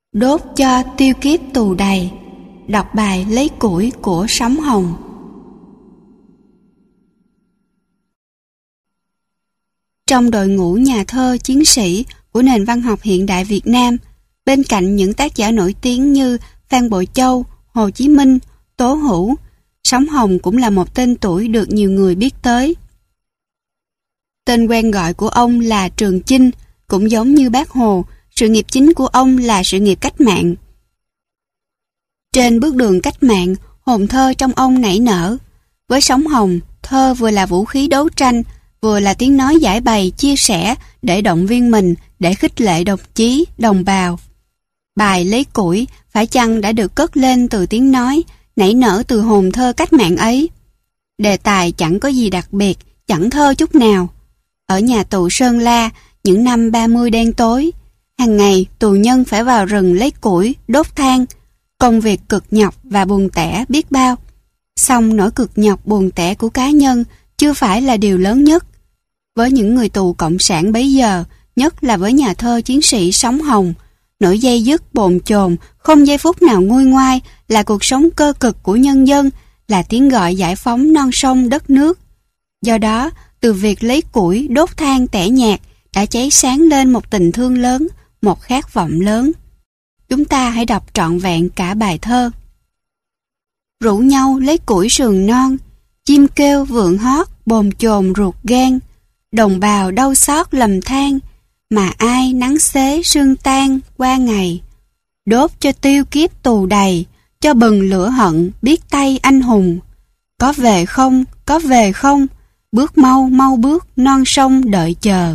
Đốt cho tiêu kiếp tù đầy. Đọc bài Lấy củi của Sóng Hồng. Trong đội ngũ nhà thơ chiến sĩ của nền văn học hiện đại Việt Nam, bên cạnh những tác giả nổi tiếng như Phan Bội Châu, Hồ Chí Minh, Tố Hữu, Sóng Hồng cũng là một tên tuổi được nhiều người biết tới. Tên quen gọi của ông là Trường Chinh, cũng giống như Bác Hồ, sự nghiệp chính của ông là sự nghiệp cách mạng. Trên bước đường cách mạng, hồn thơ trong ông nảy nở. Với Sóng Hồng, thơ vừa là vũ khí đấu tranh, vừa là tiếng nói giải bày, chia sẻ để động viên mình, để khích lệ đồng chí, đồng bào. Bài Lấy Củi phải chăng đã được cất lên từ tiếng nói, nảy nở từ hồn thơ cách mạng ấy. Đề tài chẳng có gì đặc biệt, chẳng thơ chút nào. Ở nhà tù Sơn La, những năm 30 đen tối, hàng ngày tù nhân phải vào rừng lấy củi, đốt than, công việc cực nhọc và buồn tẻ biết bao. Song nỗi cực nhọc buồn tẻ của cá nhân chưa phải là điều lớn nhất. Với những người tù cộng sản bấy giờ, nhất là với nhà thơ chiến sĩ Sóng Hồng, nỗi dây dứt bồn chồn, không giây phút nào nguôi ngoai, là cuộc sống cơ cực của nhân dân, là tiếng gọi giải phóng non sông đất nước. Do đó, từ việc lấy củi, đốt than tẻ nhạt đã cháy sáng lên một tình thương lớn, một khát vọng lớn. Chúng ta hãy đọc trọn vẹn cả bài thơ. Rủ nhau lấy củi sườn non, chim kêu vượn hót bồn chồn ruột gan, đồng bào đau xót lầm than, mà ai nắng xế sương tan qua ngày. Đốt cho tiêu kiếp tù đầy, cho bừng lửa hận biết tay anh hùng. Có về không, có về không, bước mau mau bước non sông đợi chờ.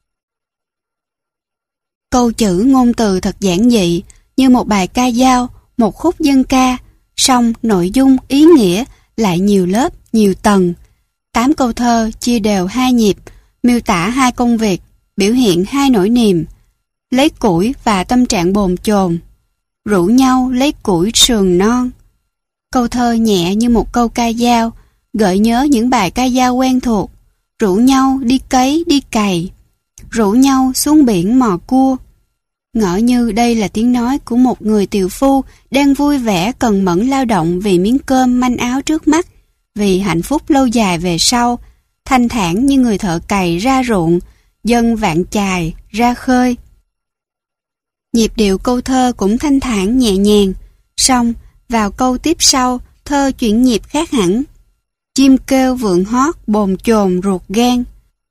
Câu chữ ngôn từ thật giản dị, như một bài ca dao, một khúc dân ca, song nội dung, ý nghĩa lại nhiều lớp, nhiều tầng. 8 câu thơ chia đều 2 nhịp, miêu tả 2 công việc, biểu hiện 2 nỗi niềm, lấy củi và tâm trạng bồn chồn. Rủ nhau lấy củi sườn non. Câu thơ nhẹ như một câu ca dao, gợi nhớ những bài ca dao quen thuộc. Rủ nhau đi cấy đi cày, rủ nhau xuống biển mò cua. Ngỡ như đây là tiếng nói của một người tiều phu đang vui vẻ cần mẫn lao động vì miếng cơm manh áo trước mắt, vì hạnh phúc lâu dài về sau, thanh thản như người thợ cày ra ruộng, dân vạn chài ra khơi. Nhịp điệu câu thơ cũng thanh thản nhẹ nhàng, song vào câu tiếp sau, thơ chuyển nhịp khác hẳn. Chim kêu vượn hót bồn chồn ruột gan.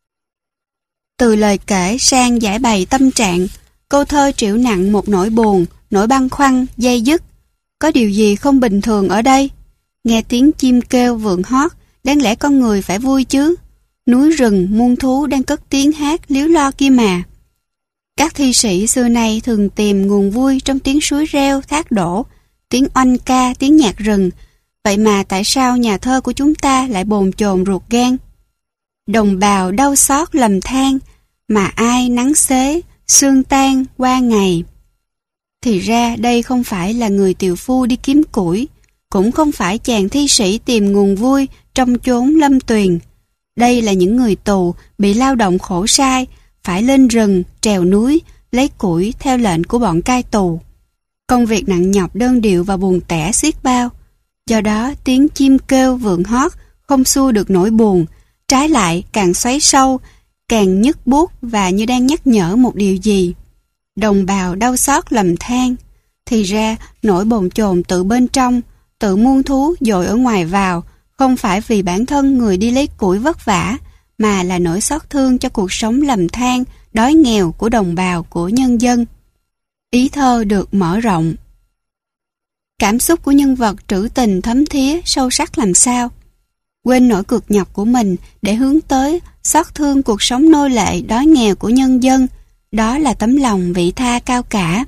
Từ lời kể sang giải bày tâm trạng, câu thơ trĩu nặng một nỗi buồn, nỗi băn khoăn, dây dứt. Có điều gì không bình thường ở đây? Nghe tiếng chim kêu vượn hót, đáng lẽ con người phải vui chứ. Núi rừng, muôn thú đang cất tiếng hát líu lo kia mà. Các thi sĩ xưa nay thường tìm nguồn vui trong tiếng suối reo, thác đổ, tiếng oanh ca, tiếng nhạc rừng. Vậy mà tại sao nhà thơ của chúng ta lại bồn chồn ruột gan? Đồng bào đau xót lầm than, mà ai nắng xế, sương tan qua ngày. Thì ra đây không phải là người tiều phu đi kiếm củi, cũng không phải chàng thi sĩ tìm nguồn vui trong chốn lâm tuyền. Đây là những người tù bị lao động khổ sai, phải lên rừng, trèo núi, lấy củi theo lệnh của bọn cai tù. Công việc nặng nhọc đơn điệu và buồn tẻ xiết bao. Do đó tiếng chim kêu vượn hót không xua được nỗi buồn, trái lại càng xoáy sâu, càng nhức buốt và như đang nhắc nhở một điều gì. Đồng bào đau xót lầm than. Thì ra nỗi bồn chồn tự bên trong, tự muôn thú dội ở ngoài vào, không phải vì bản thân người đi lấy củi vất vả, mà là nỗi xót thương cho cuộc sống lầm than, đói nghèo của đồng bào, của nhân dân. Ý thơ được mở rộng. Cảm xúc của nhân vật trữ tình thấm thía, sâu sắc làm sao. Quên nỗi cực nhọc của mình để hướng tới xót thương cuộc sống nô lệ đói nghèo của nhân dân, đó là tấm lòng vị tha cao cả.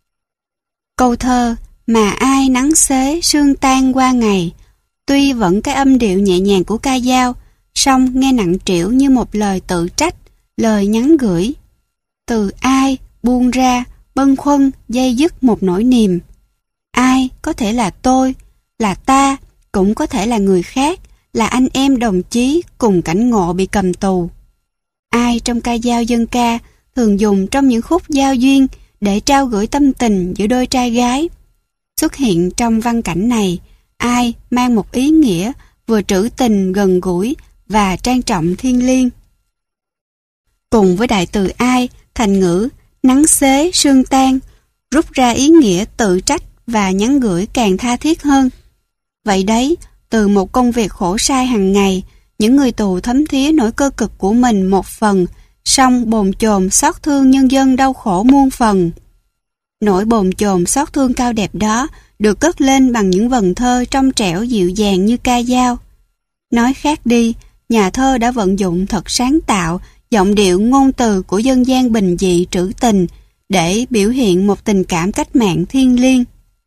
Câu thơ mà ai nắng xế sương tan qua ngày, tuy vẫn cái âm điệu nhẹ nhàng của ca dao, song nghe nặng trĩu như một lời tự trách, lời nhắn gửi. Từ ai buông ra, bâng khuâng dây dứt một nỗi niềm. Ai có thể là tôi, là ta, cũng có thể là người khác, là anh em đồng chí cùng cảnh ngộ bị cầm tù. Ai trong ca dao dân ca thường dùng trong những khúc giao duyên để trao gửi tâm tình giữa đôi trai gái. Xuất hiện trong văn cảnh này, ai mang một ý nghĩa vừa trữ tình gần gũi và trang trọng thiêng liêng. Cùng với đại từ ai, thành ngữ nắng xế sương tan, rút ra ý nghĩa tự trách và nhắn gửi càng tha thiết hơn. Vậy đấy, từ một công việc khổ sai hàng ngày, những người tù thấm thía nỗi cơ cực của mình một phần, song bồn chồn xót thương nhân dân đau khổ muôn phần. Nỗi bồn chồn xót thương cao đẹp đó được cất lên bằng những vần thơ trong trẻo dịu dàng như ca dao. Nói khác đi, nhà thơ đã vận dụng thật sáng tạo giọng điệu ngôn từ của dân gian bình dị trữ tình để biểu hiện một tình cảm cách mạng thiêng liêng.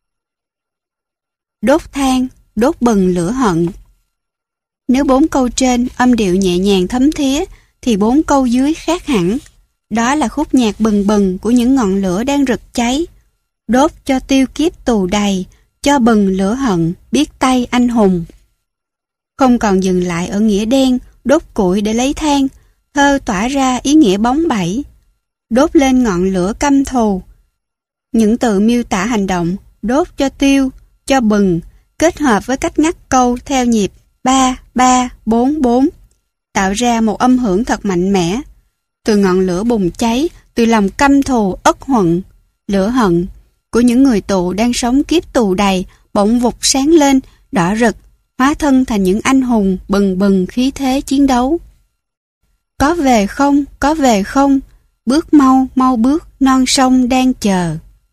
Đốt than, đốt bừng lửa hận. Nếu 4 câu trên âm điệu nhẹ nhàng thấm thía, thì 4 câu dưới khác hẳn. Đó là khúc nhạc bừng bừng của những ngọn lửa đang rực cháy. Đốt cho tiêu kiếp tù đầy, cho bừng lửa hận, biết tay anh hùng. Không còn dừng lại ở nghĩa đen, đốt củi để lấy than, thơ tỏa ra ý nghĩa bóng bẩy. Đốt lên ngọn lửa căm thù. Những từ miêu tả hành động, đốt cho tiêu, cho bừng, kết hợp với cách ngắt câu theo nhịp 3-3-4-4, tạo ra một âm hưởng thật mạnh mẽ. Từ ngọn lửa bùng cháy, từ lòng căm thù ất hận, lửa hận của những người tù đang sống kiếp tù đầy bỗng vụt sáng lên, đỏ rực, hóa thân thành những anh hùng bừng bừng khí thế chiến đấu. Có về không, có về không, bước mau, mau bước, non sông đang chờ.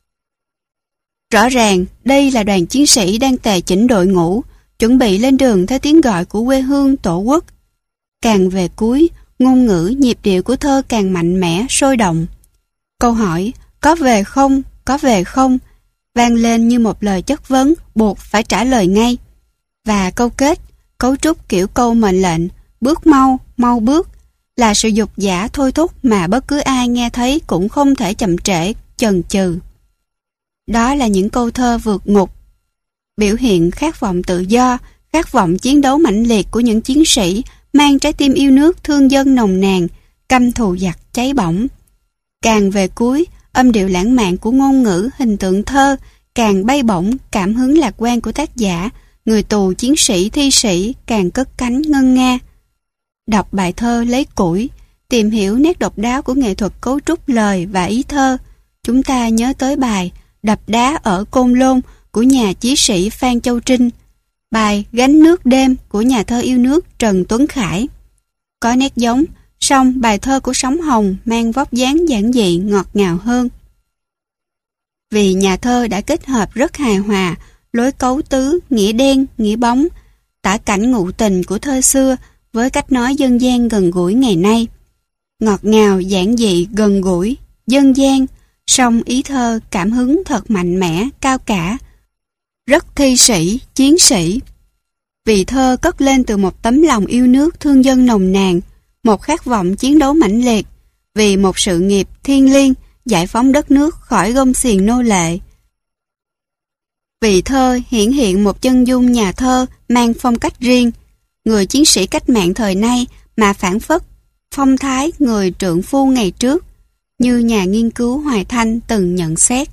Rõ ràng, đây là đoàn chiến sĩ đang tề chỉnh đội ngũ, chuẩn bị lên đường theo tiếng gọi của quê hương tổ quốc. Càng về cuối, ngôn ngữ, nhịp điệu của thơ càng mạnh mẽ, sôi động. Câu hỏi, có về không, có về không, vang lên như một lời chất vấn, buộc phải trả lời ngay. Và câu kết, cấu trúc kiểu câu mệnh lệnh, bước mau, mau bước, là sự dục dã thôi thúc mà bất cứ ai nghe thấy cũng không thể chậm trễ, chần chừ. Đó là những câu thơ vượt ngục, biểu hiện khát vọng tự do, khát vọng chiến đấu mãnh liệt của những chiến sĩ mang trái tim yêu nước thương dân nồng nàn, căm thù giặc cháy bỏng. Càng về cuối, âm điệu lãng mạn của ngôn ngữ, hình tượng thơ càng bay bổng, cảm hứng lạc quan của tác giả, người tù chiến sĩ thi sĩ càng cất cánh ngân nga. Đọc bài thơ lấy củi, tìm hiểu nét độc đáo của nghệ thuật cấu trúc lời và ý thơ, chúng ta nhớ tới bài Đập đá ở Côn Lôn của nhà chí sĩ Phan Châu Trinh, bài Gánh nước đêm của nhà thơ yêu nước Trần Tuấn Khải. Có nét giống, song bài thơ của Sống Hồng mang vóc dáng giản dị ngọt ngào hơn. Vì nhà thơ đã kết hợp rất hài hòa lối cấu tứ, nghĩa đen, nghĩa bóng, tả cảnh ngụ tình của thơ xưa với cách nói dân gian gần gũi ngày nay. Ngọt ngào, giản dị, gần gũi, dân gian, song ý thơ cảm hứng thật mạnh mẽ, cao cả, rất thi sĩ, chiến sĩ. Vì thơ cất lên từ một tấm lòng yêu nước thương dân nồng nàn, một khát vọng chiến đấu mãnh liệt, vì một sự nghiệp thiêng liêng giải phóng đất nước khỏi gông xiềng nô lệ. Vì thơ hiển hiện một chân dung nhà thơ mang phong cách riêng, người chiến sĩ cách mạng thời nay mà phảng phất phong thái người trượng phu ngày trước, như nhà nghiên cứu Hoài Thanh từng nhận xét.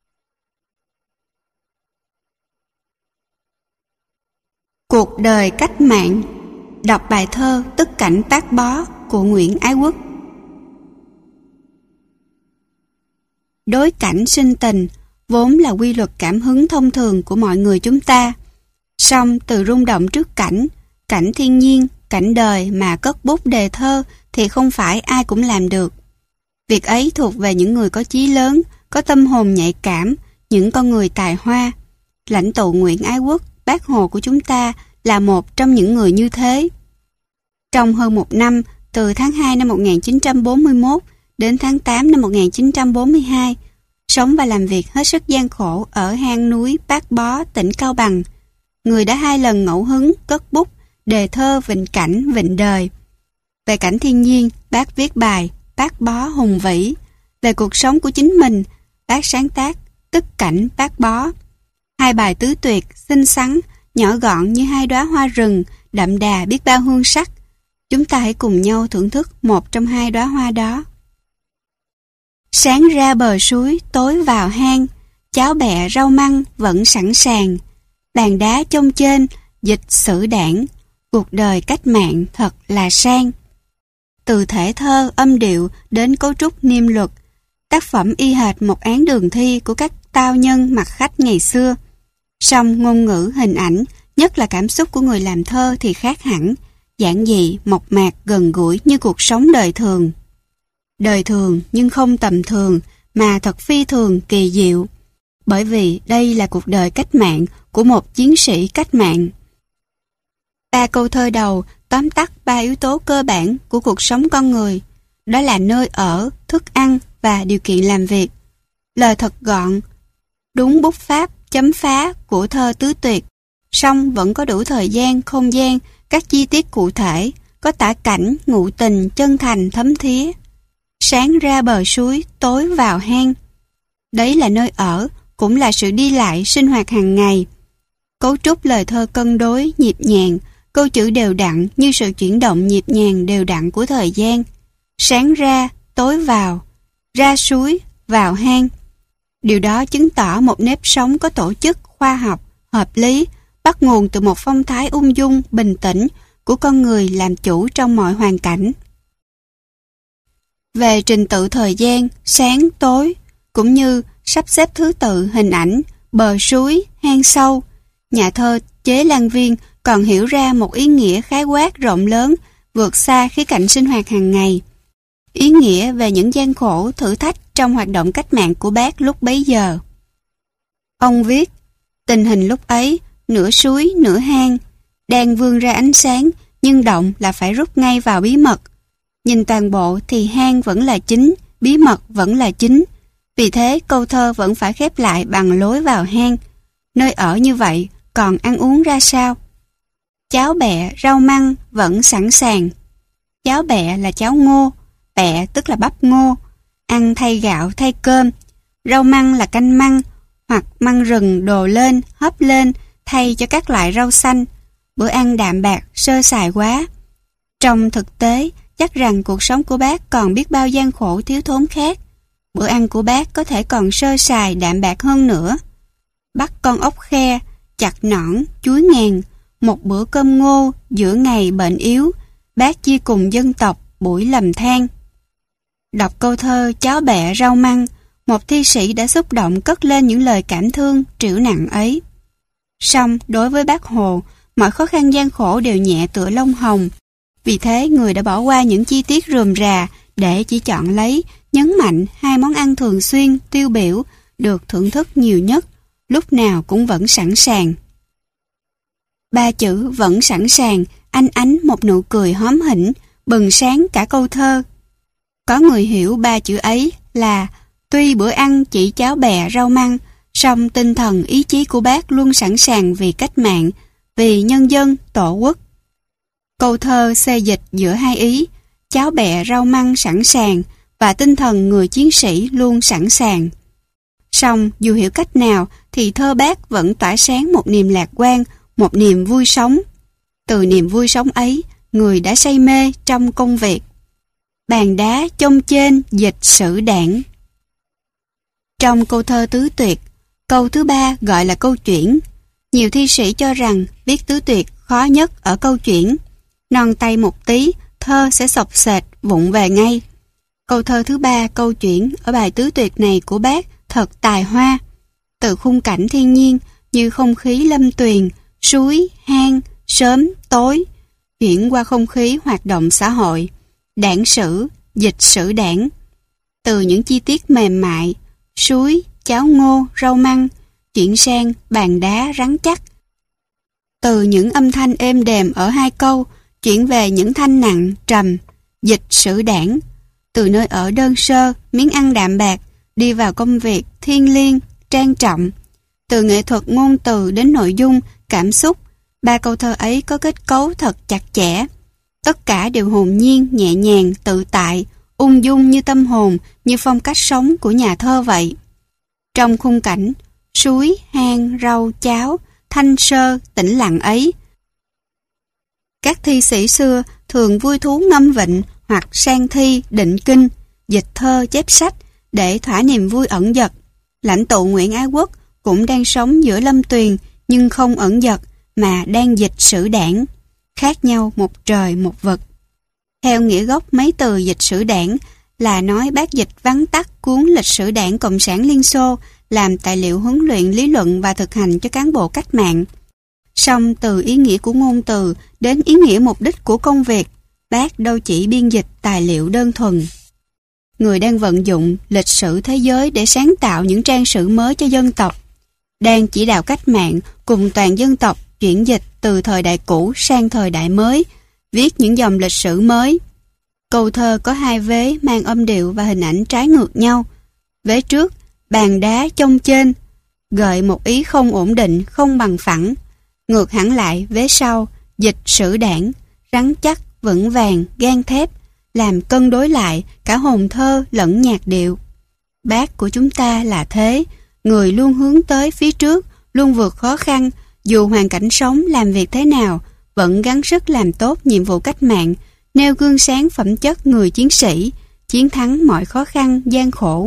Cuộc đời cách mạng, đọc bài thơ Tức cảnh tác bó của Nguyễn Ái Quốc. Đối cảnh sinh tình vốn là quy luật cảm hứng thông thường của mọi người chúng ta. Song từ rung động trước cảnh thiên nhiên, cảnh đời mà cất bút đề thơ thì không phải ai cũng làm được. Việc ấy thuộc về những người có chí lớn, có tâm hồn nhạy cảm, những con người tài hoa. Lãnh tụ Nguyễn Ái Quốc, Bác Hồ của chúng ta là một trong những người như thế. Trong hơn một năm, từ tháng 2 năm 1941 đến tháng 8 năm 1942, sống và làm việc hết sức gian khổ ở hang núi Bác Bó, tỉnh Cao Bằng, người đã 2 lần ngẫu hứng cất bút đề thơ vịnh cảnh, vịnh đời. Về cảnh thiên nhiên, bác viết bài Bác Bó hùng vĩ. Về cuộc sống của chính mình, bác sáng tác Tức cảnh Bác Bó. 2 bài tứ tuyệt, xinh xắn, nhỏ gọn như 2 đóa hoa rừng, đậm đà biết bao hương sắc. Chúng ta hãy cùng nhau thưởng thức một trong 2 đóa hoa đó. Sáng ra bờ suối, tối vào hang, cháo bẹ rau măng vẫn sẵn sàng. Bàn đá chông trên, dịch sử đảng, cuộc đời cách mạng thật là sang. Từ thể thơ, âm điệu đến cấu trúc niêm luật, tác phẩm y hệt một án đường thi của các tao nhân mặc khách ngày xưa. Song ngôn ngữ, hình ảnh, nhất là cảm xúc của người làm thơ thì khác hẳn, giản dị, mộc mạc, gần gũi như cuộc sống đời thường. Đời thường nhưng không tầm thường, mà thật phi thường, kỳ diệu. Bởi vì đây là cuộc đời cách mạng của một chiến sĩ cách mạng. 3 câu thơ đầu tóm tắt 3 yếu tố cơ bản của cuộc sống con người. Đó là nơi ở, thức ăn và điều kiện làm việc. Lời thật gọn, đúng bút pháp, chấm phá của thơ tứ tuyệt. Song vẫn có đủ thời gian, không gian, các chi tiết cụ thể, có tả cảnh, ngụ tình, chân thành, thấm thía. Sáng ra bờ suối, tối vào hang. Đấy là nơi ở, cũng là sự đi lại, sinh hoạt hàng ngày. Cấu trúc lời thơ cân đối, nhịp nhàng, câu chữ đều đặn như sự chuyển động nhịp nhàng đều đặn của thời gian. Sáng ra, tối vào, ra suối, vào hang. Điều đó chứng tỏ một nếp sống có tổ chức, khoa học, hợp lý, bắt nguồn từ một phong thái ung dung, bình tĩnh của con người làm chủ trong mọi hoàn cảnh. Về trình tự thời gian, sáng, tối, cũng như sắp xếp thứ tự hình ảnh, bờ suối, hang sâu, nhà thơ Chế Lan Viên còn hiểu ra một ý nghĩa khái quát rộng lớn, vượt xa khía cạnh sinh hoạt hàng ngày. Ý nghĩa về những gian khổ, thử thách trong hoạt động cách mạng của Bác lúc bấy giờ. Ông viết, tình hình lúc ấy, nửa suối, nửa hang, đang vươn ra ánh sáng, nhưng động là phải rút ngay vào bí mật. Nhìn toàn bộ thì hang vẫn là chính, bí mật vẫn là chính. Vì thế câu thơ vẫn phải khép lại bằng lối vào hang. Nơi ở như vậy, còn ăn uống ra sao? Cháo bẹ, rau măng vẫn sẵn sàng. Cháo bẹ là cháo ngô, bẹ tức là bắp ngô, ăn thay gạo, thay cơm. Rau măng là canh măng, hoặc măng rừng đồ lên, hấp lên, thay cho các loại rau xanh. Bữa ăn đạm bạc, sơ sài quá. Trong thực tế, chắc rằng cuộc sống của Bác còn biết bao gian khổ thiếu thốn khác. Bữa ăn của Bác có thể còn sơ sài đạm bạc hơn nữa. Bắt con ốc khe, chặt nõn, chuối ngàn, một bữa cơm ngô giữa ngày bệnh yếu, Bác chia cùng dân tộc buổi lầm than. Đọc câu thơ cháo bẹ rau măng, một thi sĩ đã xúc động cất lên những lời cảm thương trĩu nặng ấy. Song đối với Bác Hồ, mọi khó khăn gian khổ đều nhẹ tựa lông hồng. Vì thế người đã bỏ qua những chi tiết rườm rà để chỉ chọn lấy, nhấn mạnh 2 món ăn thường xuyên, tiêu biểu, được thưởng thức nhiều nhất, lúc nào cũng vẫn sẵn sàng. 3 chữ vẫn sẵn sàng, anh ánh một nụ cười hóm hỉnh, bừng sáng cả câu thơ. Có người hiểu 3 chữ ấy là tuy bữa ăn chỉ cháo bẹ rau măng, song tinh thần ý chí của Bác luôn sẵn sàng vì cách mạng, vì nhân dân, tổ quốc. Câu thơ xê dịch giữa 2 ý, cháo bẹ rau măng sẵn sàng và tinh thần người chiến sĩ luôn sẵn sàng. Song dù hiểu cách nào thì thơ Bác vẫn tỏa sáng một niềm lạc quan, một niềm vui sống. Từ niềm vui sống ấy, người đã say mê trong công việc. Bàn đá chông trên dịch sử đảng. Trong câu thơ tứ tuyệt, câu thứ 3 gọi là câu chuyển. Nhiều thi sĩ cho rằng viết tứ tuyệt khó nhất ở câu chuyển. Non tay một tí, thơ sẽ xộc xệch, vụng về ngay. Câu thơ thứ 3 câu chuyển ở bài tứ tuyệt này của Bác thật tài hoa. Từ khung cảnh thiên nhiên như không khí lâm tuyền, suối, hang, sớm, tối, chuyển qua không khí hoạt động xã hội, đảng sử, dịch sử đảng. Từ những chi tiết mềm mại, suối, cháo ngô, rau măng, chuyển sang bàn đá rắn chắc. Từ những âm thanh êm đềm ở 2 câu, chuyển về những thanh nặng, trầm, dịch sử đảng. Từ nơi ở đơn sơ, miếng ăn đạm bạc, đi vào công việc thiêng liêng, trang trọng. Từ nghệ thuật ngôn từ đến nội dung, cảm xúc, 3 câu thơ ấy có kết cấu thật chặt chẽ. Tất cả đều hồn nhiên, nhẹ nhàng, tự tại, ung dung như tâm hồn, như phong cách sống của nhà thơ vậy. Trong khung cảnh, suối, hang, rau, cháo, thanh sơ, tĩnh lặng ấy, các thi sĩ xưa thường vui thú ngâm vịnh hoặc sang thi, định kinh, dịch thơ, chép sách để thỏa niềm vui ẩn dật. Lãnh tụ Nguyễn Ái Quốc cũng đang sống giữa lâm tuyền, nhưng không ẩn dật mà đang dịch sử đảng, khác nhau một trời một vực. Theo nghĩa gốc mấy từ dịch sử đảng là nói Bác dịch vắn tắt cuốn lịch sử đảng Cộng sản Liên Xô làm tài liệu huấn luyện lý luận và thực hành cho cán bộ cách mạng. Song từ ý nghĩa của ngôn từ đến ý nghĩa mục đích của công việc, Bác đâu chỉ biên dịch tài liệu đơn thuần. Người đang vận dụng lịch sử thế giới để sáng tạo những trang sử mới cho dân tộc, đang chỉ đạo cách mạng cùng toàn dân tộc chuyển dịch từ thời đại cũ sang thời đại mới, viết những dòng lịch sử mới. Câu thơ có hai vế mang âm điệu và hình ảnh trái ngược nhau. Vế trước, bàn đá chông trên, gợi một ý không ổn định, không bằng phẳng. Ngược hẳn lại vế sau, dịch sử đảng, rắn chắc, vững vàng, gan thép, làm cân đối lại cả hồn thơ lẫn nhạc điệu. Bác của chúng ta là thế, người luôn hướng tới phía trước, luôn vượt khó khăn, dù hoàn cảnh sống làm việc thế nào, vẫn gắng sức làm tốt nhiệm vụ cách mạng, nêu gương sáng phẩm chất người chiến sĩ, chiến thắng mọi khó khăn, gian khổ.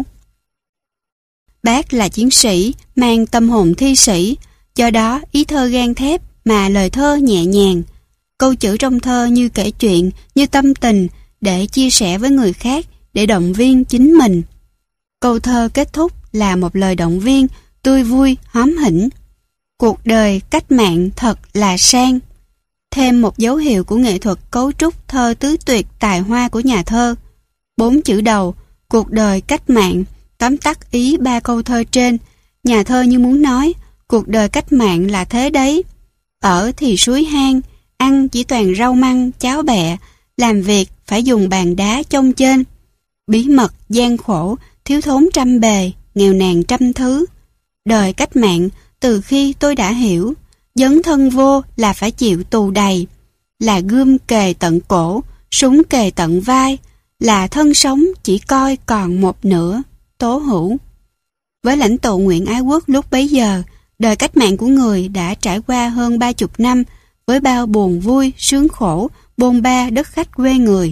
Bác là chiến sĩ, mang tâm hồn thi sĩ, do đó ý thơ gan thép mà lời thơ nhẹ nhàng. Câu chữ trong thơ như kể chuyện, như tâm tình, để chia sẻ với người khác, để động viên chính mình. Câu thơ kết thúc là một lời động viên, tươi vui, hóm hỉnh. Cuộc đời cách mạng thật là sang. Thêm một dấu hiệu của nghệ thuật cấu trúc thơ tứ tuyệt tài hoa của nhà thơ. 4 chữ đầu, cuộc đời cách mạng, tóm tắt ý 3 câu thơ trên. Nhà thơ như muốn nói, cuộc đời cách mạng là thế đấy. Ở thì suối hang, ăn chỉ toàn rau măng, cháo bẹ, làm việc phải dùng bàn đá chông trên. Bí mật, gian khổ, thiếu thốn trăm bề, nghèo nàn trăm thứ. Đời cách mạng, từ khi tôi đã hiểu, dấn thân vô là phải chịu tù đầy, là gươm kề tận cổ, súng kề tận vai, là thân sống chỉ coi còn một nửa. Tố Hữu. Với lãnh tụ Nguyễn Ái Quốc lúc bấy giờ, đời cách mạng của người đã trải qua hơn 30 năm với bao buồn vui, sướng khổ, bôn ba đất khách quê người.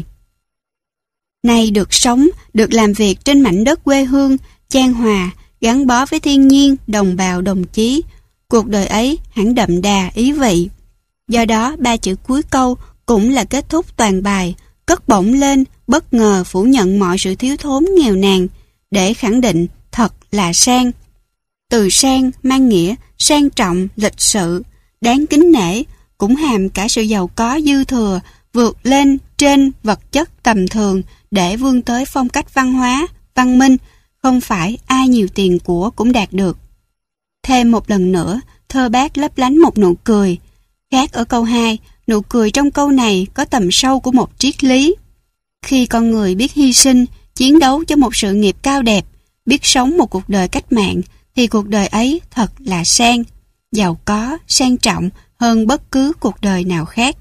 Nay được sống, được làm việc trên mảnh đất quê hương, chan hòa, gắn bó với thiên nhiên, đồng bào đồng chí. Cuộc đời ấy hẳn đậm đà ý vị. Do đó 3 chữ cuối câu cũng là kết thúc toàn bài, cất bổng lên, bất ngờ phủ nhận mọi sự thiếu thốn nghèo nàn, để khẳng định thật là sang. Từ sang mang nghĩa sang trọng, lịch sự, đáng kính nể, cũng hàm cả sự giàu có dư thừa, vượt lên trên vật chất tầm thường để vươn tới phong cách văn hóa, văn minh, không phải ai nhiều tiền của cũng đạt được. Thêm một lần nữa, thơ Bác lấp lánh một nụ cười. Khác ở câu 2, nụ cười trong câu này có tầm sâu của một triết lý. Khi con người biết hy sinh, chiến đấu cho một sự nghiệp cao đẹp, biết sống một cuộc đời cách mạng, thì cuộc đời ấy thật là sang, giàu có, sang trọng hơn bất cứ cuộc đời nào khác.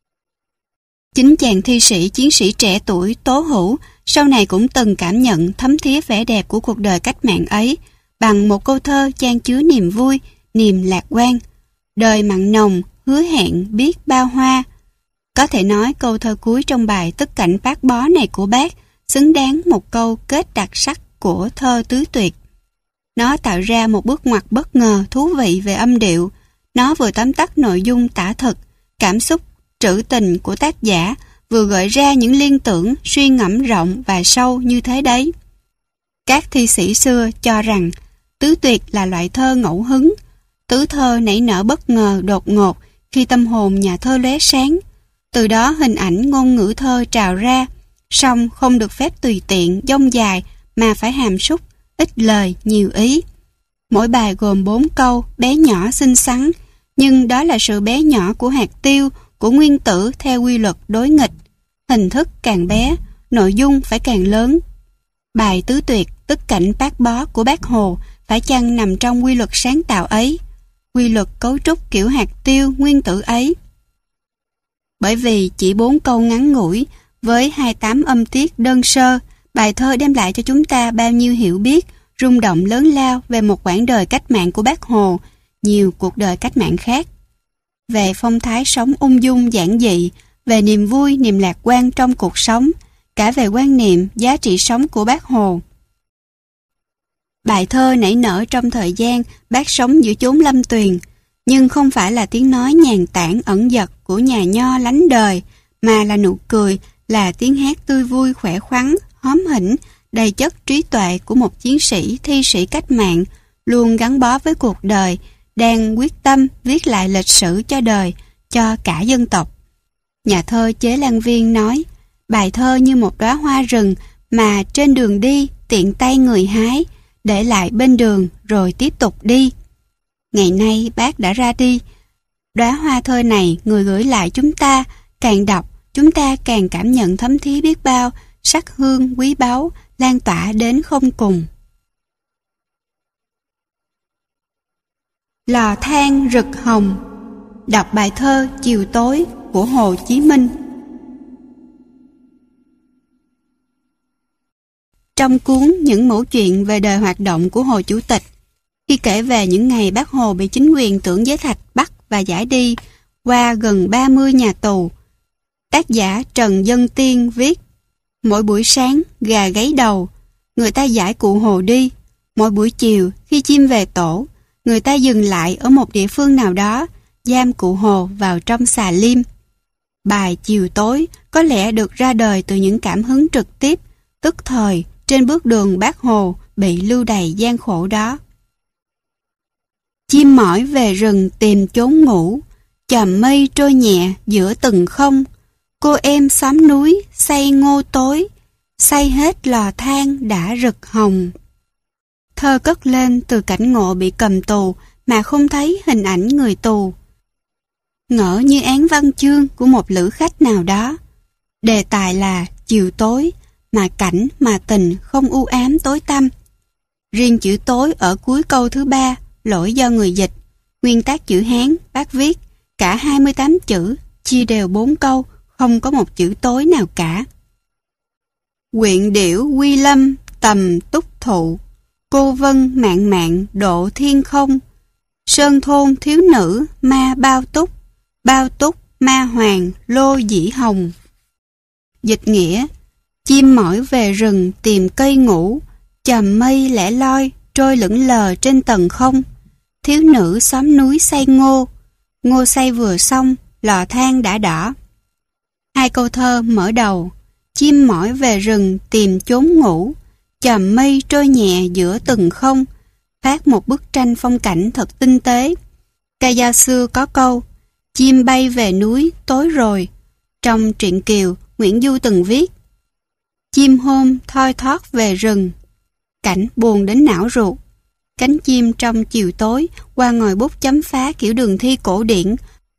Chính chàng thi sĩ, chiến sĩ trẻ tuổi Tố Hữu sau này cũng từng cảm nhận thấm thía vẻ đẹp của cuộc đời cách mạng ấy bằng một câu thơ chan chứa niềm vui, niềm lạc quan. Đời mặn nồng, hứa hẹn biết bao hoa. Có thể nói câu thơ cuối trong bài Tức cảnh bác bó này của Bác xứng đáng một câu kết đặc sắc của thơ tứ tuyệt. Nó tạo ra một bước ngoặt bất ngờ thú vị về âm điệu. Nó vừa tóm tắt nội dung tả thực, cảm xúc, trữ tình của tác giả, vừa gợi ra những liên tưởng, suy ngẫm rộng và sâu như thế đấy. Các thi sĩ xưa cho rằng tứ tuyệt là loại thơ ngẫu hứng. Tứ thơ nảy nở bất ngờ, đột ngột khi tâm hồn nhà thơ lóe sáng. Từ đó hình ảnh ngôn ngữ thơ trào ra, song không được phép tùy tiện, dông dài mà phải hàm súc, ít lời, nhiều ý. Mỗi bài gồm 4 câu, bé nhỏ xinh xắn, nhưng đó là sự bé nhỏ của hạt tiêu, của nguyên tử theo quy luật đối nghịch. Hình thức càng bé, nội dung phải càng lớn. Bài tứ tuyệt Tức cảnh bác bó của Bác Hồ phải chăng nằm trong quy luật sáng tạo ấy, quy luật cấu trúc kiểu hạt tiêu nguyên tử ấy? Bởi vì chỉ 4 câu ngắn ngủi với 28 âm tiết đơn sơ, bài thơ đem lại cho chúng ta bao nhiêu hiểu biết, rung động lớn lao về một quãng đời cách mạng của Bác Hồ, nhiều cuộc đời cách mạng khác. Về phong thái sống ung dung giản dị, về niềm vui, niềm lạc quan trong cuộc sống, cả về quan niệm, giá trị sống của Bác Hồ. Bài thơ nảy nở trong thời gian bác sống giữa chốn lâm tuyền, nhưng không phải là tiếng nói nhàn tản ẩn dật của nhà nho lánh đời, mà là nụ cười, là tiếng hát tươi vui khỏe khoắn, hóm hỉnh, đầy chất trí tuệ của một chiến sĩ, thi sĩ cách mạng, luôn gắn bó với cuộc đời, đang quyết tâm viết lại lịch sử cho đời, cho cả dân tộc. Nhà thơ Chế Lan Viên nói, bài thơ như một đóa hoa rừng mà trên đường đi tiện tay người hái, để lại bên đường rồi tiếp tục đi. Ngày nay bác đã ra đi, đóa hoa thơ này người gửi lại chúng ta, càng đọc chúng ta càng cảm nhận thấm thía biết bao, sắc hương quý báu lan tỏa đến không cùng. Lò than rực hồng. Đọc bài thơ Chiều tối của Hồ Chí Minh. Trong cuốn Những mẩu chuyện về đời hoạt động của Hồ Chủ tịch, khi kể về những ngày Bác Hồ bị chính quyền Tưởng Giới Thạch bắt và giải đi qua gần 30 nhà tù, tác giả Trần Dân Tiên viết: mỗi buổi sáng gà gáy đầu, người ta giải cụ Hồ đi. Mỗi buổi chiều khi chim về tổ, người ta dừng lại ở một địa phương nào đó, giam cụ Hồ vào trong xà lim. Bài Chiều tối có lẽ được ra đời từ những cảm hứng trực tiếp, tức thời trên bước đường Bác Hồ bị lưu đày gian khổ đó. Chim mỏi về rừng tìm chốn ngủ, chòm mây trôi nhẹ giữa từng không. Cô em xóm núi xây ngô tối, xây hết lò than đã rực hồng. Thơ cất lên từ cảnh ngộ bị cầm tù mà không thấy hình ảnh người tù. Ngỡ như án văn chương của một lữ khách nào đó. Đề tài là chiều tối, mà cảnh mà tình không u ám tối tăm. Riêng chữ tối ở cuối câu thứ 3, lỗi do người dịch. Nguyên tác chữ Hán, bác viết cả 28 chữ, chia đều 4 câu, không có một chữ tối nào cả. Quyện điểu quy lâm tầm túc thụ, cô vân mạn mạn độ thiên không. Sơn thôn thiếu nữ ma bao túc ma hoàng lô dĩ hồng. Dịch nghĩa: chim mỏi về rừng tìm cây ngủ, chòm mây lẻ loi trôi lững lờ trên tầng không. Thiếu nữ xóm núi xây ngô, ngô xây vừa xong, lò than đã đỏ. Hai câu thơ mở đầu: chim mỏi về rừng tìm chốn ngủ, chòm mây trôi nhẹ giữa từng không, phát một bức tranh phong cảnh thật tinh tế. Ca dao xưa có câu: chim bay về núi tối rồi. Trong truyện Kiều, Nguyễn Du từng viết: chim hôm thoi thót về rừng, cảnh buồn đến não ruột. Cánh chim trong chiều tối qua ngòi bút chấm phá kiểu đường thi cổ điển,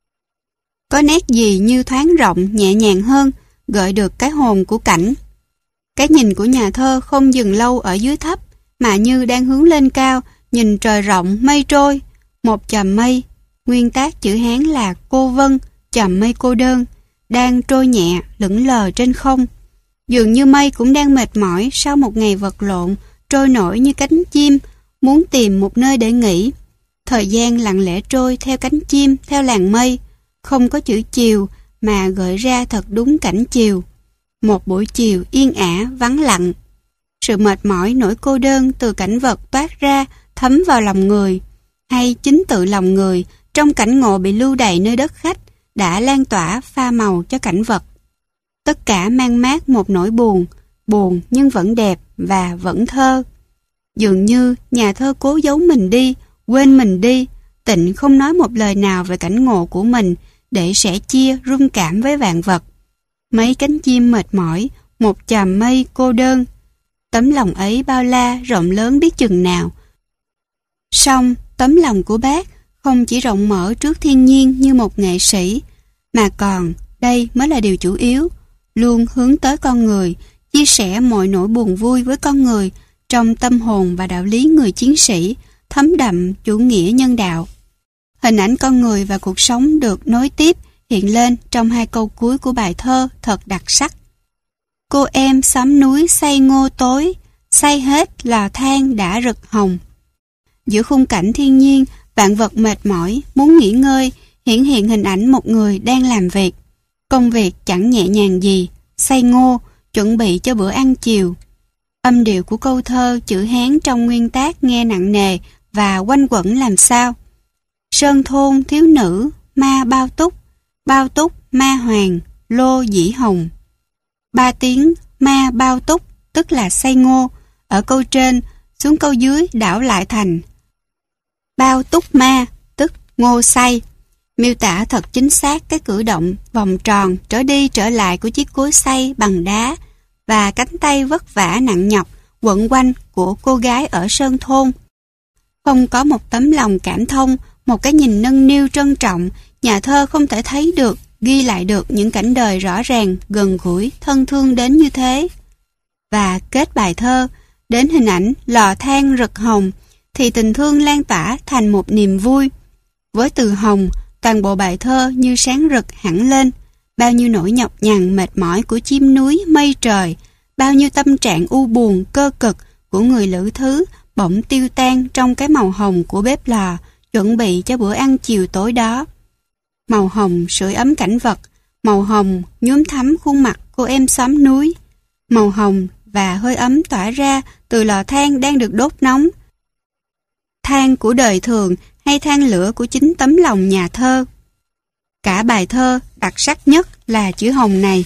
có nét gì như thoáng rộng nhẹ nhàng hơn, gợi được cái hồn của cảnh. Cái nhìn của nhà thơ không dừng lâu ở dưới thấp, mà như đang hướng lên cao, nhìn trời rộng mây trôi. Một chòm mây, nguyên tác chữ Hán là cô vân, chòm mây cô đơn, đang trôi nhẹ lững lờ trên không. Dường như mây cũng đang mệt mỏi sau một ngày vật lộn, trôi nổi như cánh chim, muốn tìm một nơi để nghỉ. Thời gian lặng lẽ trôi theo cánh chim, theo làn mây, không có chữ chiều mà gợi ra thật đúng cảnh chiều. Một buổi chiều yên ả, vắng lặng. Sự mệt mỏi, nỗi cô đơn từ cảnh vật toát ra, thấm vào lòng người, hay chính tự lòng người trong cảnh ngộ bị lưu đày nơi đất khách đã lan tỏa pha màu cho cảnh vật. Tất cả mang mát một nỗi buồn, buồn nhưng vẫn đẹp và vẫn thơ. Dường như nhà thơ cố giấu mình đi, quên mình đi, tịnh không nói một lời nào về cảnh ngộ của mình để sẻ chia rung cảm với vạn vật. Mấy cánh chim mệt mỏi, một chòm mây cô đơn. Tấm lòng ấy bao la rộng lớn biết chừng nào. Song tấm lòng của bác không chỉ rộng mở trước thiên nhiên như một nghệ sĩ, mà còn, đây mới là điều chủ yếu, luôn hướng tới con người, chia sẻ mọi nỗi buồn vui với con người trong tâm hồn và đạo lý người chiến sĩ, thấm đậm chủ nghĩa nhân đạo. Hình ảnh con người và cuộc sống được nối tiếp hiện lên trong hai câu cuối của bài thơ thật đặc sắc. Cô em xóm núi xây ngô tối, xây hết lò than đã rực hồng. Giữa khung cảnh thiên nhiên, vạn vật mệt mỏi, muốn nghỉ ngơi, hiển hiện hình ảnh một người đang làm việc. Công việc chẳng nhẹ nhàng gì, xây ngô, chuẩn bị cho bữa ăn chiều. Âm điệu của câu thơ chữ Hán trong nguyên tác nghe nặng nề và quanh quẩn làm sao. Sơn thôn thiếu nữ, ma bao túc ma hoàng, lô dĩ hồng. 3 tiếng ma bao túc tức là xay ngô, ở câu trên xuống câu dưới đảo lại thành bao túc ma tức ngô xay, miêu tả thật chính xác cái cử động vòng tròn trở đi trở lại của chiếc cối xay bằng đá và cánh tay vất vả nặng nhọc quận quanh của cô gái ở sơn thôn. Không có một tấm lòng cảm thông, một cái nhìn nâng niu trân trọng, nhà thơ không thể thấy được, ghi lại được những cảnh đời rõ ràng, gần gũi, thân thương đến như thế. Và kết bài thơ, đến hình ảnh lò than rực hồng, thì tình thương lan tỏa thành một niềm vui. Với từ hồng, toàn bộ bài thơ như sáng rực hẳn lên, bao nhiêu nỗi nhọc nhằn mệt mỏi của chim núi mây trời, bao nhiêu tâm trạng u buồn cơ cực của người lữ thứ bỗng tiêu tan trong cái màu hồng của bếp lò chuẩn bị cho bữa ăn chiều tối đó. Màu hồng sưởi ấm cảnh vật, màu hồng nhuốm thắm khuôn mặt cô em xóm núi, màu hồng và hơi ấm tỏa ra từ lò than đang được đốt nóng. Than của đời thường hay than lửa của chính tấm lòng nhà thơ. Cả bài thơ đặc sắc nhất là chữ hồng này.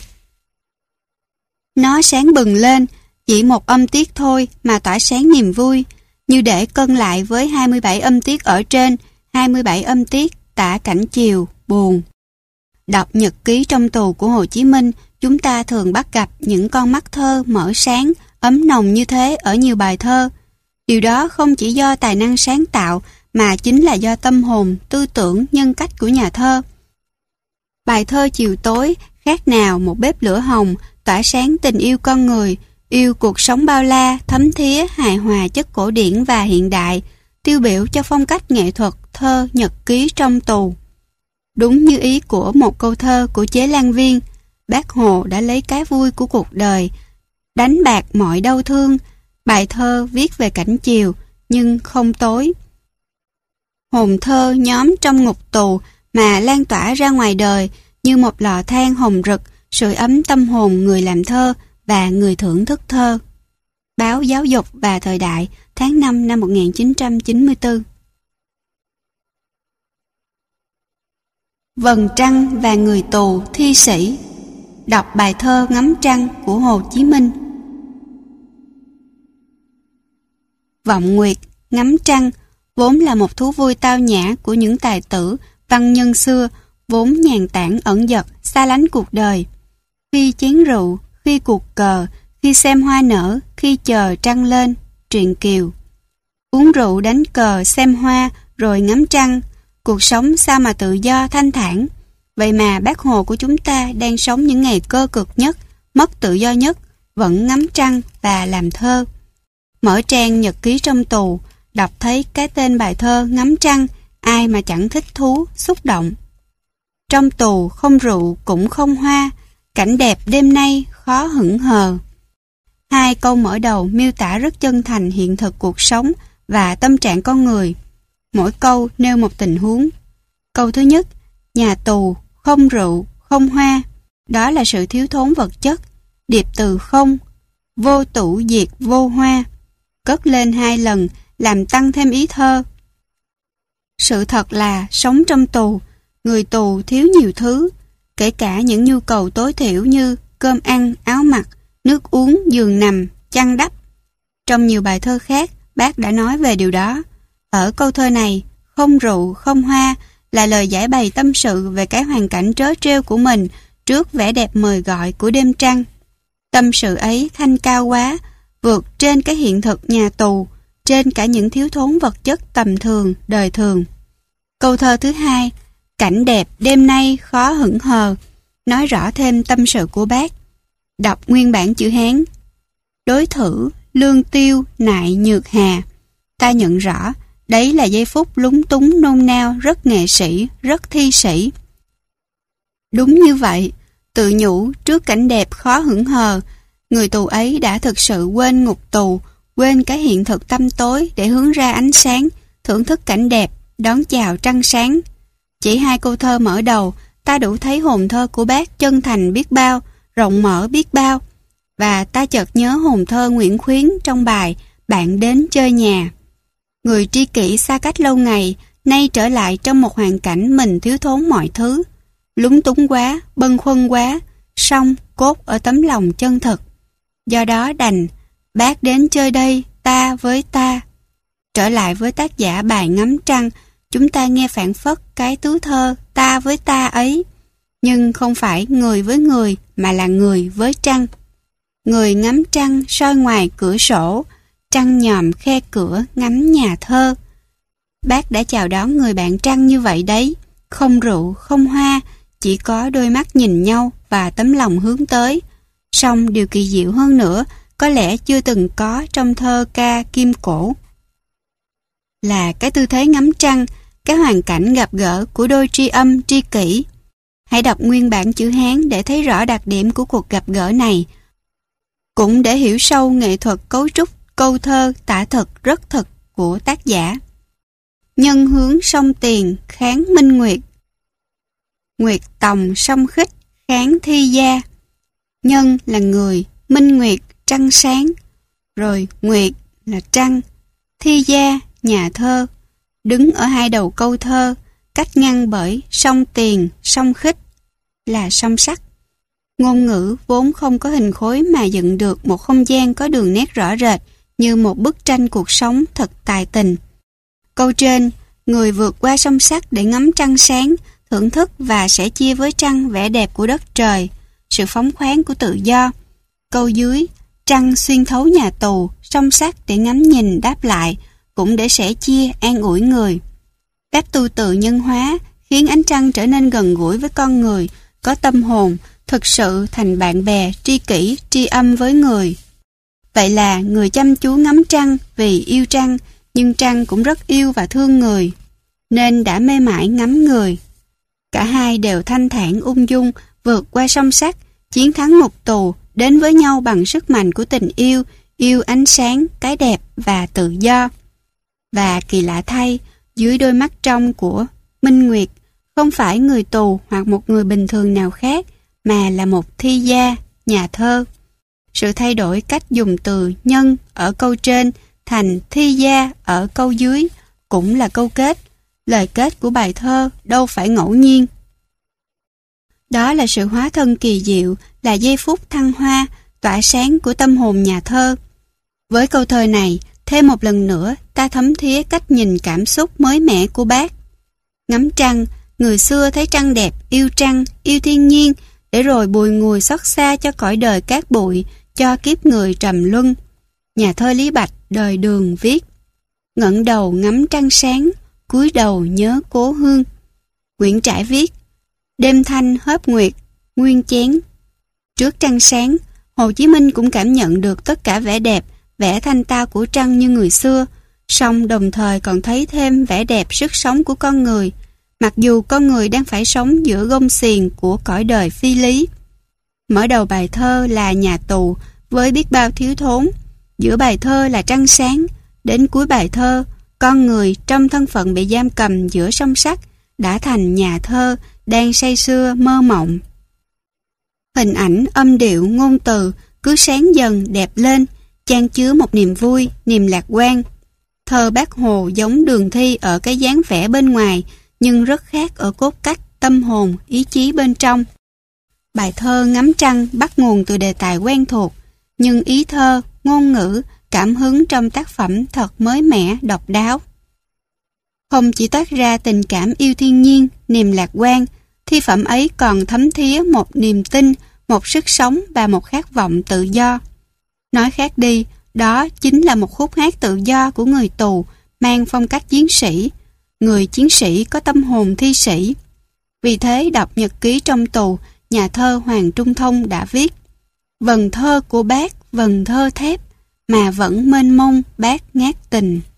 Nó sáng bừng lên, chỉ một âm tiết thôi mà tỏa sáng niềm vui, như để cân lại với 27 âm tiết ở trên, 27 âm tiết tả cảnh chiều, buồn. Đọc nhật ký trong tù của Hồ Chí Minh, chúng ta thường bắt gặp những con mắt thơ mở sáng, ấm nồng như thế ở nhiều bài thơ. Điều đó không chỉ do tài năng sáng tạo, mà chính là do tâm hồn, tư tưởng, nhân cách của nhà thơ. Bài thơ chiều tối khác nào một bếp lửa hồng, tỏa sáng tình yêu con người, yêu cuộc sống bao la, thấm thía, hài hòa chất cổ điển và hiện đại, tiêu biểu cho phong cách nghệ thuật thơ nhật ký trong tù. Đúng như ý của một câu thơ của Chế Lan Viên, Bác Hồ đã lấy cái vui của cuộc đời, đánh bạc mọi đau thương. Bài thơ viết về cảnh chiều, nhưng không tối. Hồn thơ nhóm trong ngục tù mà lan tỏa ra ngoài đời như một lò than hồng rực, sưởi ấm tâm hồn người làm thơ và người thưởng thức thơ. Báo Giáo dục và Thời đại, tháng 5 năm 1994. Vầng trăng và người tù thi sĩ. Đọc bài thơ Ngắm trăng của Hồ Chí Minh. Vọng nguyệt, ngắm trăng vốn là một thú vui tao nhã của những tài tử, văn nhân xưa, vốn nhàn tản ẩn dật, xa lánh cuộc đời. Khi chén rượu, khi cuộc cờ, khi xem hoa nở, khi chờ trăng lên, truyện Kiều. Uống rượu đánh cờ, xem hoa, rồi ngắm trăng, cuộc sống sao mà tự do thanh thản. Vậy mà Bác Hồ của chúng ta đang sống những ngày cơ cực nhất, mất tự do nhất, vẫn ngắm trăng và làm thơ. Mở trang nhật ký trong tù, đọc thấy cái tên bài thơ Ngắm trăng, ai mà chẳng thích thú, xúc động. Trong tù không rượu cũng không hoa, cảnh đẹp đêm nay khó hững hờ. Hai câu mở đầu miêu tả rất chân thành hiện thực cuộc sống và tâm trạng con người. Mỗi câu nêu một tình huống. Câu thứ nhất, nhà tù, không rượu, không hoa. Đó là sự thiếu thốn vật chất. Điệp từ không, vô tủ diệt vô hoa, cất lên 2 lần, làm tăng thêm ý thơ. Sự thật là sống trong tù, người tù thiếu nhiều thứ, kể cả những nhu cầu tối thiểu như cơm ăn, áo mặc, nước uống, giường nằm, chăn đắp. Trong nhiều bài thơ khác, bác đã nói về điều đó. Ở câu thơ này, không rượu, không hoa là lời giải bày tâm sự về cái hoàn cảnh trớ trêu của mình trước vẻ đẹp mời gọi của đêm trăng. Tâm sự ấy thanh cao quá, vượt trên cái hiện thực nhà tù, trên cả những thiếu thốn vật chất tầm thường, đời thường. Câu thơ thứ hai, cảnh đẹp đêm nay khó hững hờ, nói rõ thêm tâm sự của bác. Đọc nguyên bản chữ Hán. Đối thử, lương tiêu, nại nhược hà. Ta nhận rõ, đấy là giây phút lúng túng nôn nao, rất nghệ sĩ, rất thi sĩ. Đúng như vậy, tự nhủ trước cảnh đẹp khó hững hờ, người tù ấy đã thực sự quên ngục tù, quên cái hiện thực tăm tối để hướng ra ánh sáng, thưởng thức cảnh đẹp, đón chào trăng sáng. Chỉ 2 câu thơ mở đầu, ta đủ thấy hồn thơ của bác chân thành biết bao, rộng mở biết bao. và ta chợt nhớ hồn thơ Nguyễn Khuyến trong bài Bạn đến chơi nhà. Người tri kỷ xa cách lâu ngày, nay trở lại trong một hoàn cảnh mình thiếu thốn mọi thứ. Lúng túng quá, bâng khuâng quá, song cốt ở tấm lòng chân thực. Do đó đành, bác đến chơi đây, ta với ta. Trở lại với tác giả bài Ngắm Trăng, chúng ta nghe phảng phất cái tú thơ ta với ta ấy. Nhưng không phải người với người, mà là người với trăng. Người ngắm trăng soi ngoài cửa sổ, trăng nhòm khe cửa ngắm nhà thơ. Bác đã chào đón người bạn trăng như vậy đấy, không rượu, không hoa, chỉ có đôi mắt nhìn nhau và tấm lòng hướng tới. Song điều kỳ diệu hơn nữa, có lẽ chưa từng có trong thơ ca Kim Cổ, là cái tư thế ngắm trăng, cái hoàn cảnh gặp gỡ của đôi tri âm tri kỷ. Hãy đọc nguyên bản chữ Hán để thấy rõ đặc điểm của cuộc gặp gỡ này, cũng để hiểu sâu nghệ thuật cấu trúc câu thơ tả thực rất thực của tác giả. Nhân hướng sông Tiền kháng Minh Nguyệt, Nguyệt tòng sông Khích kháng Thi Gia. Nhân là người, Minh Nguyệt trăng sáng, rồi Nguyệt là trăng, Thi Gia nhà thơ, đứng ở hai đầu câu thơ, cách ngăn bởi sông Tiền, sông Khích là song sắt. Ngôn ngữ vốn không có hình khối mà dựng được một không gian có đường nét rõ rệt như một bức tranh cuộc sống thật tài tình. Câu trên, người vượt qua song sắt để ngắm trăng sáng, thưởng thức và sẻ chia với trăng vẻ đẹp của đất trời, sự phóng khoáng của tự do. Câu dưới, trăng xuyên thấu nhà tù, song sắt để ngắm nhìn đáp lại, cũng để sẻ chia an ủi người. Các tu từ nhân hóa khiến ánh trăng trở nên gần gũi với con người, có tâm hồn, thực sự thành bạn bè, tri kỷ, tri âm với người. Vậy là người chăm chú ngắm trăng vì yêu trăng, nhưng trăng cũng rất yêu và thương người, nên đã mê mải ngắm người. Cả hai đều thanh thản ung dung, vượt qua song sắt, chiến thắng ngục tù, đến với nhau bằng sức mạnh của tình yêu, yêu ánh sáng, cái đẹp và tự do. Và kỳ lạ thay, dưới đôi mắt trong của Minh Nguyệt, không phải người tù hoặc một người bình thường nào khác, mà là một thi gia, nhà thơ. Sự thay đổi cách dùng từ nhân ở câu trên thành thi gia ở câu dưới cũng là câu kết. Lời kết của bài thơ đâu phải ngẫu nhiên. Đó là sự hóa thân kỳ diệu, là giây phút thăng hoa, tỏa sáng của tâm hồn nhà thơ. Với câu thơ này, thêm một lần nữa ta thấm thía cách nhìn cảm xúc mới mẻ của bác. Ngắm trăng, người xưa thấy trăng đẹp, trăng, yêu thiên nhiên, để rồi bùi ngùi xót xa cho cõi đời cát bụi, cho kiếp người trầm luân. Nhà thơ Lý Bạch đời Đường viết: ngẩng đầu ngắm trăng sáng, cúi đầu nhớ cố hương. Nguyễn Trãi viết: đêm thanh hớp nguyệt, nguyên chén. Trước trăng sáng, Hồ Chí Minh cũng cảm nhận được tất cả vẻ đẹp, vẻ thanh tao của trăng như người xưa, song đồng thời còn thấy thêm vẻ đẹp sức sống của con người, mặc dù con người đang phải sống giữa gông xiềng của cõi đời phi lý. Mở đầu bài thơ là nhà tù với biết bao thiếu thốn, giữa bài thơ là trăng sáng, đến cuối bài thơ, con người trong thân phận bị giam cầm giữa song sắt đã thành nhà thơ đang say sưa mơ mộng. Hình ảnh, âm điệu, ngôn từ cứ sáng dần đẹp lên, chan chứa một niềm vui, niềm lạc quan. Thơ Bác Hồ giống Đường Thi ở cái dáng vẻ bên ngoài, nhưng rất khác ở cốt cách, tâm hồn, ý chí bên trong. Bài thơ Ngắm Trăng bắt nguồn từ đề tài quen thuộc, nhưng ý thơ, ngôn ngữ, cảm hứng trong tác phẩm thật mới mẻ, độc đáo. Không chỉ toát ra tình cảm yêu thiên nhiên, niềm lạc quan, thi phẩm ấy còn thấm thía một niềm tin, một sức sống và một khát vọng tự do. Nói khác đi, đó chính là một khúc hát tự do của người tù, mang phong cách chiến sĩ. Người chiến sĩ có tâm hồn thi sĩ. Vì thế đọc nhật ký trong tù, nhà thơ Hoàng Trung Thông đã viết: vần thơ của bác, vần thơ thép, mà vẫn mênh mông bác ngát tình.